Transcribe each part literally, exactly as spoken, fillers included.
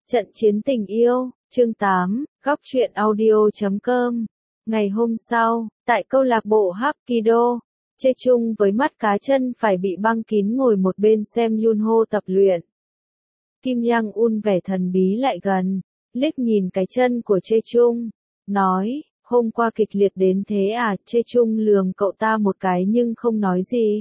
Trận chiến tình yêu, chương tám, góc truyện audio chấm com. Ngày hôm sau, tại câu lạc bộ Hapkido, Chê Chung với mắt cá chân phải bị băng kín ngồi một bên xem Yunho tập luyện. Kim Yang Un vẻ thần bí lại gần, liếc nhìn cái chân của Chê Chung, nói, hôm qua kịch liệt đến thế à? Chê Chung lườm cậu ta một cái nhưng không nói gì.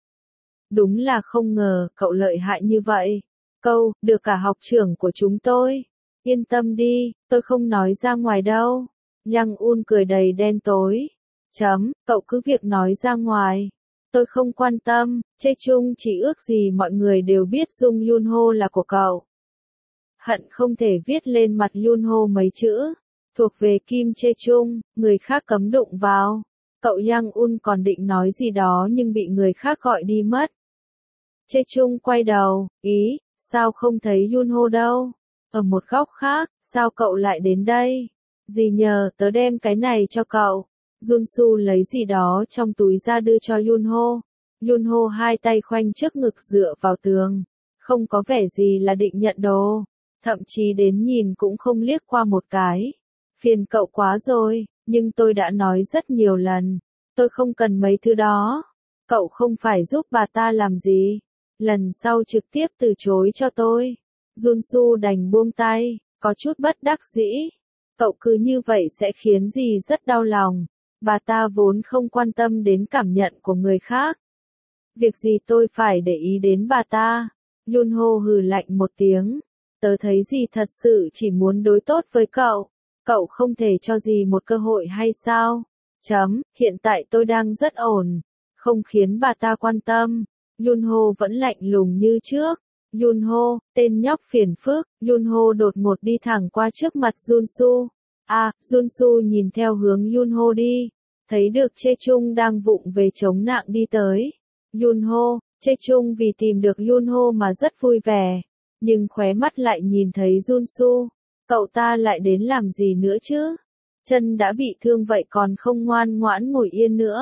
Đúng là không ngờ cậu lợi hại như vậy. Câu, được cả học trưởng của chúng tôi. Yên tâm đi, tôi không nói ra ngoài đâu. Yang Un cười đầy đen tối. Chấm, cậu cứ việc nói ra ngoài. Tôi không quan tâm, Chê Chung chỉ ước gì mọi người đều biết Dung Yunho là của cậu. Hận không thể viết lên mặt Yunho mấy chữ. Thuộc về Kim Chê Chung, người khác cấm đụng vào. Cậu Yang Un còn định nói gì đó nhưng bị người khác gọi đi mất. Chê Chung quay đầu, ý, sao không thấy Yunho đâu? Ở một góc khác, sao cậu lại đến đây? Dì nhờ tớ đem cái này cho cậu. Junsu lấy gì đó trong túi ra đưa cho Yunho. Yunho hai tay khoanh trước ngực dựa vào tường. Không có vẻ gì là định nhận đồ. Thậm chí đến nhìn cũng không liếc qua một cái. Phiền cậu quá rồi, nhưng tôi đã nói rất nhiều lần. Tôi không cần mấy thứ đó. Cậu không phải giúp bà ta làm gì. Lần sau trực tiếp từ chối cho tôi. Junsu đành buông tay, có chút bất đắc dĩ. Cậu cứ như vậy sẽ khiến dì rất đau lòng. Bà ta vốn không quan tâm đến cảm nhận của người khác. Việc gì tôi phải để ý đến bà ta? Yunho hừ lạnh một tiếng. Tớ thấy dì thật sự chỉ muốn đối tốt với cậu. Cậu không thể cho dì một cơ hội hay sao? Chấm, hiện tại tôi đang rất ổn. Không khiến bà ta quan tâm. Yunho vẫn lạnh lùng như trước. Yunho, tên nhóc phiền phức. Yunho đột ngột đi thẳng qua trước mặt Junsu. À, Junsu nhìn theo hướng Yunho đi. Thấy được Chê Chung đang vụng về chống nạng đi tới. Yunho, Chê Chung vì tìm được Yunho mà rất vui vẻ. Nhưng khóe mắt lại nhìn thấy Junsu. Cậu ta lại đến làm gì nữa chứ? Chân đã bị thương vậy còn không ngoan ngoãn ngồi yên nữa.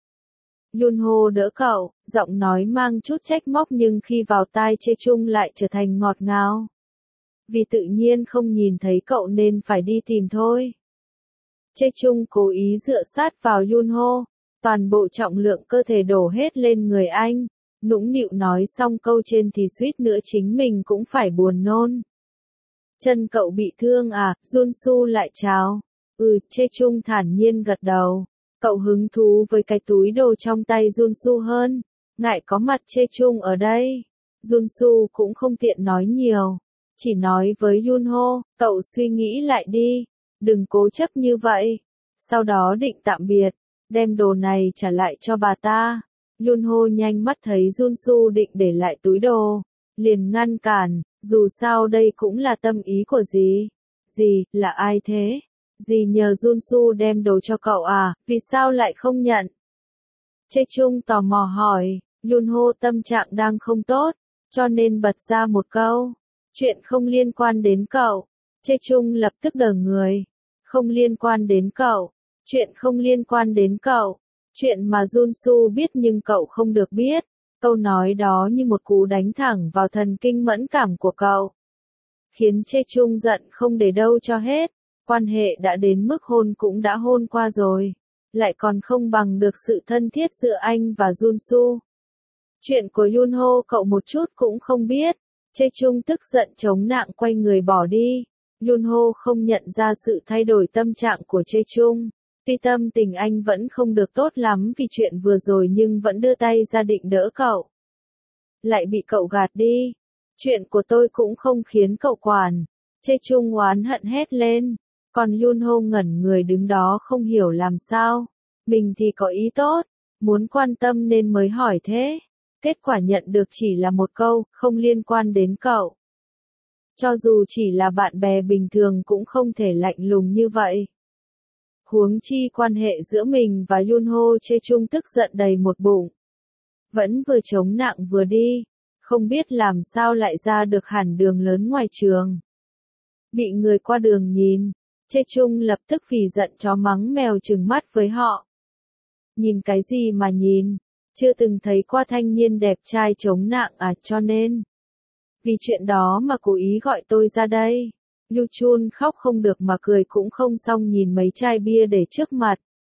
Yunho đỡ cậu, giọng nói mang chút trách móc nhưng khi vào tai Chê Chung lại trở thành ngọt ngào. Vì tự nhiên không nhìn thấy cậu nên phải đi tìm thôi. Chê Chung cố ý dựa sát vào Yunho, toàn bộ trọng lượng cơ thể đổ hết lên người anh. Nũng nịu nói xong câu trên thì suýt nữa chính mình cũng phải buồn nôn. Chân cậu bị thương à? Junsu lại chào. Ừ, Chê Chung thản nhiên gật đầu. Cậu hứng thú với cái túi đồ trong tay Junsu hơn. Ngại có mặt Chê Chung ở đây. Junsu cũng không tiện nói nhiều. Chỉ nói với Yunho, cậu suy nghĩ lại đi. Đừng cố chấp như vậy. Sau đó định tạm biệt. Đem đồ này trả lại cho bà ta. Yunho nhanh mắt thấy Junsu định để lại túi đồ. Liền ngăn cản. Dù sao đây cũng là tâm ý của dì. Dì, là ai thế? Dì nhờ Junsu đem đồ cho cậu à, vì sao lại không nhận? Chê Chung tò mò hỏi, Yunho tâm trạng đang không tốt, cho nên bật ra một câu. Chuyện không liên quan đến cậu. Chê Chung lập tức đờ người. Không liên quan đến cậu. Chuyện không liên quan đến cậu. Chuyện mà Junsu biết nhưng cậu không được biết. Câu nói đó như một cú đánh thẳng vào thần kinh mẫn cảm của cậu. Khiến Chê Chung giận không để đâu cho hết. Quan hệ đã đến mức hôn cũng đã hôn qua rồi. Lại còn không bằng được sự thân thiết giữa anh và Junsu. Chuyện của Yunho cậu một chút cũng không biết. Chê Chung tức giận chống nạng quay người bỏ đi. Yunho không nhận ra sự thay đổi tâm trạng của Chê Chung. Tuy tâm tình anh vẫn không được tốt lắm vì chuyện vừa rồi nhưng vẫn đưa tay ra định đỡ cậu. Lại bị cậu gạt đi. Chuyện của tôi cũng không khiến cậu quản. Chê Chung oán hận hét lên. Còn Yunho ngẩn người đứng đó không hiểu làm sao. Mình thì có ý tốt. Muốn quan tâm nên mới hỏi thế. Kết quả nhận được chỉ là một câu, không liên quan đến cậu. Cho dù chỉ là bạn bè bình thường cũng không thể lạnh lùng như vậy. Huống chi quan hệ giữa mình và Yunho. Chê Chung tức giận đầy một bụng. Vẫn vừa chống nạng vừa đi. Không biết làm sao lại ra được hẳn đường lớn ngoài trường. Bị người qua đường nhìn. Chê Chung lập tức vì giận chó mắng mèo trừng mắt với họ. Nhìn cái gì mà nhìn? Chưa từng thấy qua thanh niên đẹp trai chống nạng à, cho nên. Vì chuyện đó mà cố ý gọi tôi ra đây. Yu Chun khóc không được mà cười cũng không xong nhìn mấy chai bia để trước mặt.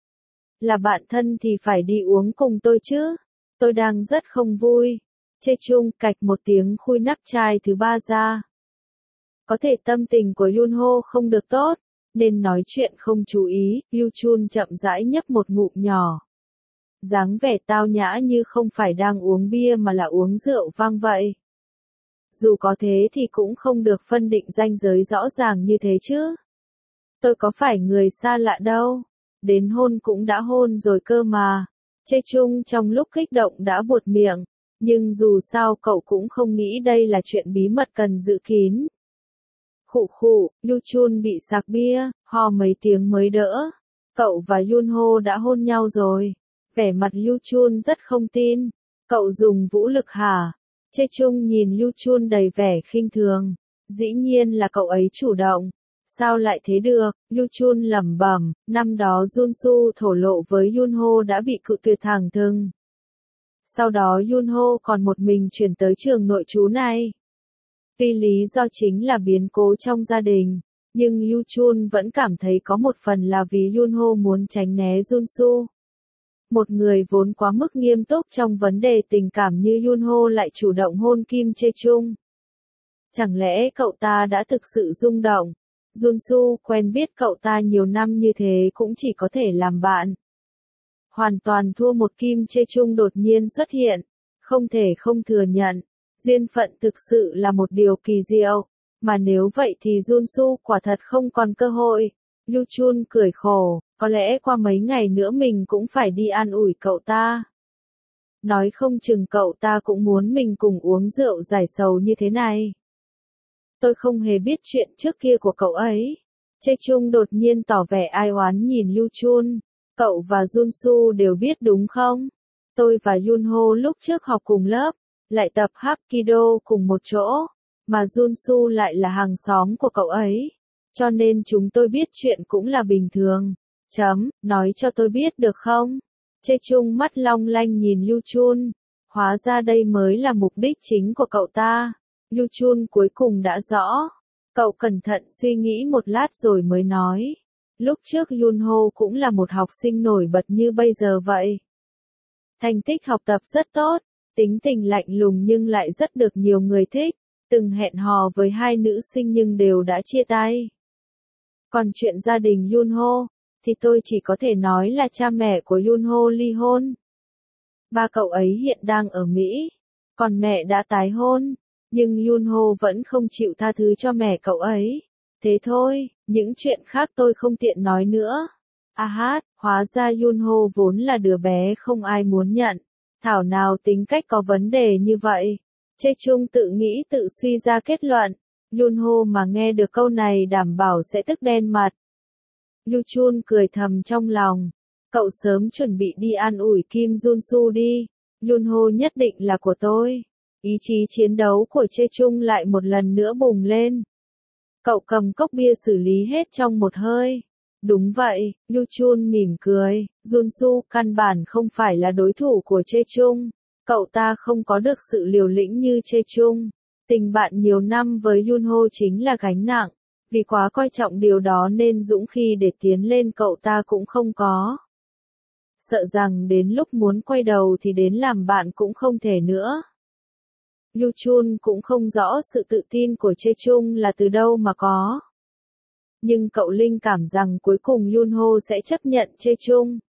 Là bạn thân thì phải đi uống cùng tôi chứ. Tôi đang rất không vui. Chê Chung cạch một tiếng khui nắp chai thứ ba ra. Có thể tâm tình của Yunho không được tốt, nên nói chuyện không chú ý, Yu Chun chậm rãi nhấp một ngụm nhỏ. Dáng vẻ tao nhã như không phải đang uống bia mà là uống rượu vang vậy. Dù có thế thì cũng không được phân định ranh giới rõ ràng như thế chứ. Tôi có phải người xa lạ đâu. Đến hôn cũng đã hôn rồi cơ mà. Chê Chung trong lúc kích động đã buột miệng. Nhưng dù sao cậu cũng không nghĩ đây là chuyện bí mật cần giữ kín. Khụ khụ, Yu Chun bị sặc bia, ho mấy tiếng mới đỡ. Cậu và Yunho đã hôn nhau rồi. Vẻ mặt Yu Chun rất không tin. Cậu dùng vũ lực hả? Chê Chung nhìn Yu Chun đầy vẻ khinh thường. Dĩ nhiên là cậu ấy chủ động. Sao lại thế được? Yu Chun lẩm bẩm, năm đó Junsu thổ lộ với Yunho đã bị cự tuyệt thẳng thừng. Sau đó Yunho còn một mình chuyển tới trường nội trú này. Tuy lý do chính là biến cố trong gia đình, nhưng Yu Chun vẫn cảm thấy có một phần là vì Yunho muốn tránh né Junsu. Một người vốn quá mức nghiêm túc trong vấn đề tình cảm như Yunho lại chủ động hôn Kim Chê Chung. Chẳng lẽ cậu ta đã thực sự rung động? Junsu quen biết cậu ta nhiều năm như thế cũng chỉ có thể làm bạn. Hoàn toàn thua một Kim Chê Chung đột nhiên xuất hiện. Không thể không thừa nhận. Duyên phận thực sự là một điều kỳ diệu. Mà nếu vậy thì Junsu quả thật không còn cơ hội. Yu Chun cười khổ. Có lẽ qua mấy ngày nữa mình cũng phải đi an ủi cậu ta. Nói không chừng cậu ta cũng muốn mình cùng uống rượu giải sầu như thế này. Tôi không hề biết chuyện trước kia của cậu ấy. Chê Chung đột nhiên tỏ vẻ ai oán nhìn Yu Chun. Cậu và Junsu đều biết đúng không? Tôi và Yunho lúc trước học cùng lớp, lại tập Hapkido cùng một chỗ, mà Junsu lại là hàng xóm của cậu ấy. Cho nên chúng tôi biết chuyện cũng là bình thường. Chấm, nói cho tôi biết được không? Chê Chung mắt long lanh nhìn Yu Chun. Hóa ra đây mới là mục đích chính của cậu ta. Yu Chun cuối cùng đã rõ. Cậu cẩn thận suy nghĩ một lát rồi mới nói. Lúc trước Yunho cũng là một học sinh nổi bật như bây giờ vậy. Thành tích học tập rất tốt, tính tình lạnh lùng nhưng lại rất được nhiều người thích. Từng hẹn hò với hai nữ sinh nhưng đều đã chia tay. Còn chuyện gia đình Yunho, thì tôi chỉ có thể nói là cha mẹ của Yunho ly hôn. Ba cậu ấy hiện đang ở Mỹ, còn mẹ đã tái hôn, nhưng Yunho vẫn không chịu tha thứ cho mẹ cậu ấy. Thế thôi, những chuyện khác tôi không tiện nói nữa. À hát, hóa ra Yunho vốn là đứa bé không ai muốn nhận. Thảo nào tính cách có vấn đề như vậy. Chê Chung tự nghĩ tự suy ra kết luận. Yunho mà nghe được câu này đảm bảo sẽ tức đen mặt. Yu Chun cười thầm trong lòng. Cậu sớm chuẩn bị đi an ủi Kim Junsu đi. Yunho nhất định là của tôi. Ý chí chiến đấu của Chê Chung lại một lần nữa bùng lên. Cậu cầm cốc bia xử lý hết trong một hơi. Đúng vậy, Yu Chun mỉm cười. Junsu căn bản không phải là đối thủ của Chê Chung. Cậu ta không có được sự liều lĩnh như Chê Chung. Tình bạn nhiều năm với Yunho chính là gánh nặng. Vì quá coi trọng điều đó nên dũng khí để tiến lên cậu ta cũng không có. Sợ rằng đến lúc muốn quay đầu thì đến làm bạn cũng không thể nữa. Yu Chun cũng không rõ sự tự tin của Chê Chung là từ đâu mà có. Nhưng cậu linh cảm rằng cuối cùng Yunho sẽ chấp nhận Chê Chung.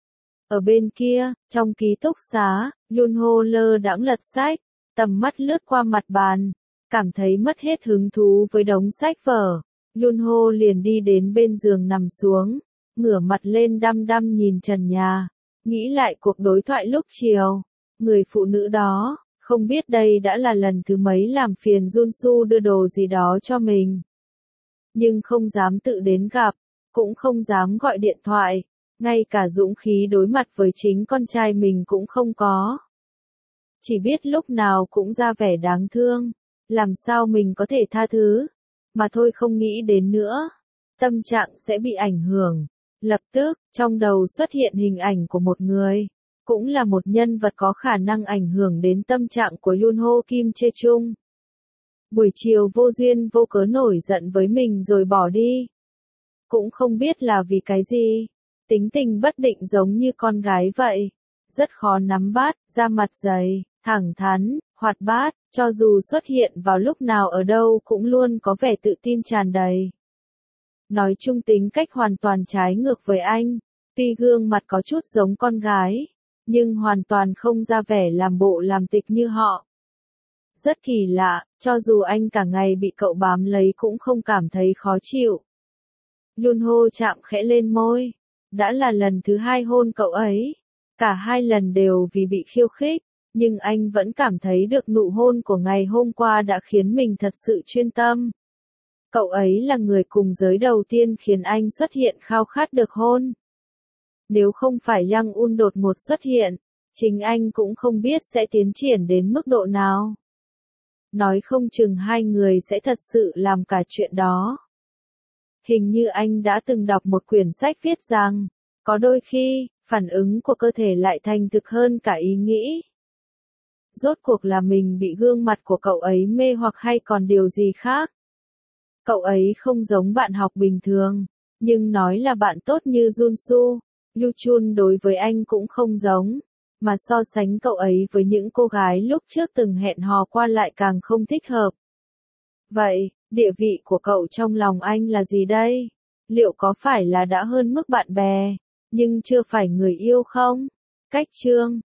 Ở bên kia, trong ký túc xá, Yunho lơ đãng lật sách, tầm mắt lướt qua mặt bàn, cảm thấy mất hết hứng thú với đống sách vở. Yunho liền đi đến bên giường nằm xuống, ngửa mặt lên đăm đăm nhìn trần nhà, nghĩ lại cuộc đối thoại lúc chiều. Người phụ nữ đó, không biết đây đã là lần thứ mấy làm phiền Junsu đưa đồ gì đó cho mình. Nhưng không dám tự đến gặp, cũng không dám gọi điện thoại, ngay cả dũng khí đối mặt với chính con trai mình cũng không có. Chỉ biết lúc nào cũng ra vẻ đáng thương, làm sao mình có thể tha thứ, mà thôi không nghĩ đến nữa. Tâm trạng sẽ bị ảnh hưởng. Lập tức, trong đầu xuất hiện hình ảnh của một người, cũng là một nhân vật có khả năng ảnh hưởng đến tâm trạng của Yunho Kim Chê Chung. Buổi chiều vô duyên vô cớ nổi giận với mình rồi bỏ đi. Cũng không biết là vì cái gì. Tính tình bất định giống như con gái vậy. Rất khó nắm bắt, da mặt dày, thẳng thắn, hoạt bát, cho dù xuất hiện vào lúc nào ở đâu cũng luôn có vẻ tự tin tràn đầy. Nói chung tính cách hoàn toàn trái ngược với anh. Tuy gương mặt có chút giống con gái, nhưng hoàn toàn không ra vẻ làm bộ làm tịch như họ. Rất kỳ lạ, cho dù anh cả ngày bị cậu bám lấy cũng không cảm thấy khó chịu. Yunho chạm khẽ lên môi. Đã là lần thứ hai hôn cậu ấy. Cả hai lần đều vì bị khiêu khích, nhưng anh vẫn cảm thấy được nụ hôn của ngày hôm qua đã khiến mình thật sự chuyên tâm. Cậu ấy là người cùng giới đầu tiên khiến anh xuất hiện khao khát được hôn. Nếu không phải Yang Un đột ngột xuất hiện, chính anh cũng không biết sẽ tiến triển đến mức độ nào. Nói không chừng hai người sẽ thật sự làm cả chuyện đó. Hình như anh đã từng đọc một quyển sách viết rằng, có đôi khi, phản ứng của cơ thể lại thành thực hơn cả ý nghĩ. Rốt cuộc là mình bị gương mặt của cậu ấy mê hoặc hay còn điều gì khác? Cậu ấy không giống bạn học bình thường, nhưng nói là bạn tốt như Junsu, Yuchun đối với anh cũng không giống, mà so sánh cậu ấy với những cô gái lúc trước từng hẹn hò qua lại càng không thích hợp. Vậy, địa vị của cậu trong lòng anh là gì đây? Liệu có phải là đã hơn mức bạn bè, nhưng chưa phải người yêu không? Cách chương